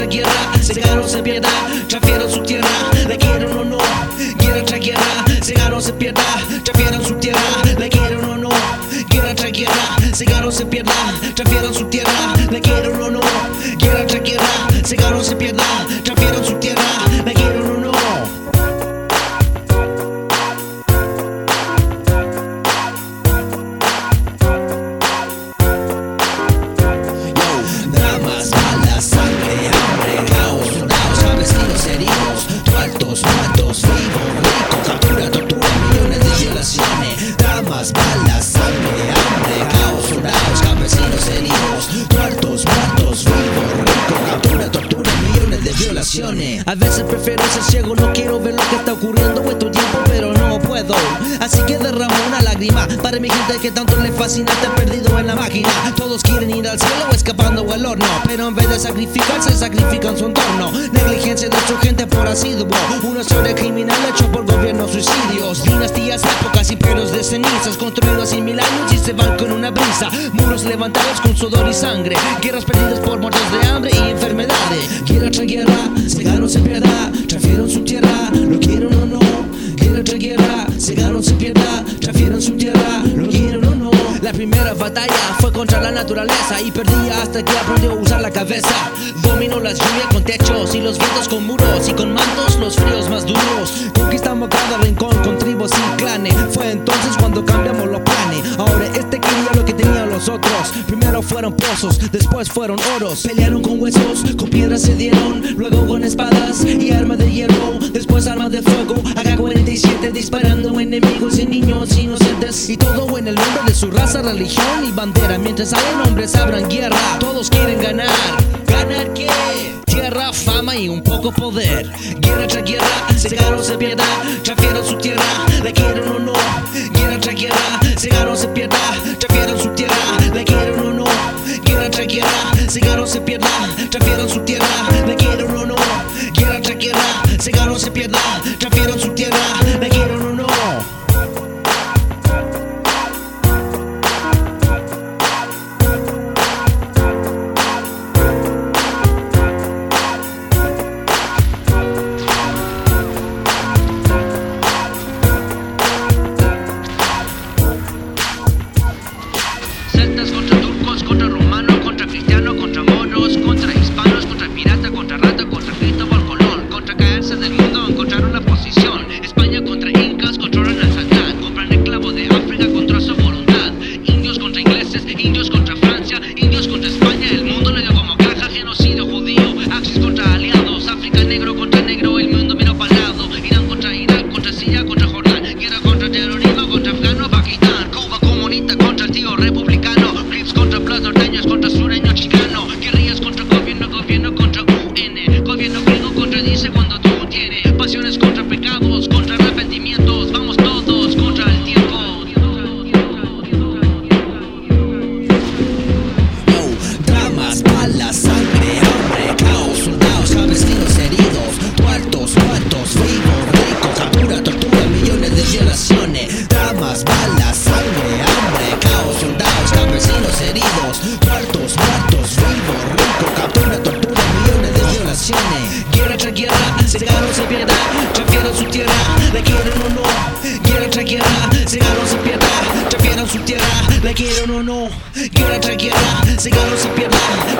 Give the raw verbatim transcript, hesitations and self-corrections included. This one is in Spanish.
tras guerra, se ganaron sin piedad, trajeron su tierra, la quieren o no. Guerra tras guerra, se ganaron sin piedad, trajeron su tierra, la quieren o no. Guerra tras guerra, se ganaron sin piedad, trajeron su tierra, la quieren o no. Guerra tras guerra, se ganaron sin piedad, trajeron su tierra, la quieren o no. Dramas, balas, sangre, hambre, caos, soldados, campesinos heridos, muertos, muertos, vivos, ricos, captura, tortura, millones de violaciones. Dramas, balas, sangre, hambre, caos, soldados, campesinos heridos, muertos, muertos, vivos, ricos, captura, tortura, millones de violaciones. A veces prefiero ser ciego, no quiero ver lo que está ocurriendo en tu tiempo, pero no puedo. Así que derramo una lágrima para mi gente que tanto le fascina estar perdido en la máquina. Todos quieren ir al cielo escapando al horno, pero en vez de sacrificarse, sacrifican su entorno. Negligencia de su gente por asiduo, una historia criminal hecho por gobiernos suicidios. Dinastías, épocas, imperios de cenizas, construidos en mil años y se van con una brisa. Muros levantados con sudor y sangre, guerras perdidas por muertos de hambre y enfermedades. Guerra tras guerra, se ganaron sin piedad, trajeron su tierra, lo quieren o no. Guerra tras guerra, se ganaron sin piedad, trajeron su tierra, lo quieren o no. La primera batalla fue contra la naturaleza y perdía hasta que aprendió a usar la cabeza. Dominó las lluvias con techos y los vientos con muros y con mantos los fríos más duros. Conquistamos cada rincón con tribus y clanes. Fue entonces cuando cambiamos los planes. Ahora este quería lo que tenían los otros. Primero fueron pozos, después fueron oros. Pelearon con huesos, con piedras se dieron, luego con espadas y armas de hierro, después armas de fuego, A K cuarenta y siete disparando enemigos y niños inocentes. Y todo en el nombre de su raza, religión y bandera. Mientras hayan hombres abran guerra, todos quieren ganar. ¿Ganar qué? Tierra, fama y un poco poder. Guerra tras guerra, se ganaron sin piedad, trajeron su tierra, la quieren o no. Guerra tras guerra, se ganaron sin piedad, trajeron su tierra, la quieren o no. Guerra tras guerra, se ganaron sin piedad, trajeron su tierra, la quieren o no. Guerra tras guerra, se ganaron sin piedad, trajeron su tierra, la quieren o no. Celtas contra turcos, contra romanos, contra cristianos, contra moros, contra hispanos, contra pirata, contra rata, contra Cristóbal Colón, contra caerse del mundo, encontraron la posición. España contra incas, controlan al Satán, compran esclavos de África contra su voluntad. Indios contra ingleses, indios contra Francia, indios contra España, el mundo le dio como caja, genocidio judío, Axis contra aliados, África negro contra negro, el mundo miró para lado. Irán contra Irak, contra Siria, contra Jordán, guerra contra terrorismo, contra afgano, Pakistán, Cuba comunista contra el tío republicano, Crips contra plus norteños, contra sureño chicano, guerrillas contra gobierno, gobierno contra U N, gobierno gringo contradice cuando tú tienes, pasiones contra pecados, contra arrepentimientos, vamos todos contra el tiempo. Yo, dramas, balas, sangre, hambre, caos, soldados, campesinos heridos, muertos, muertos, vivos, ricos, captura, tortura, millones de violaciones. Dramas, balas, sangre, hambre, caos, soldados, campesinos heridos, muertos, muertos, vivos, ricos, captura, tortura, millones de violaciones. Guerra tras guerra, se ganaron sin piedad, trajeron su tierra, la quieren o no. Guerra tras guerra, se ganaron sin piedad, trajeron su tierra, la quieren o no. Guerra tras guerra, se ganaron sin piedad,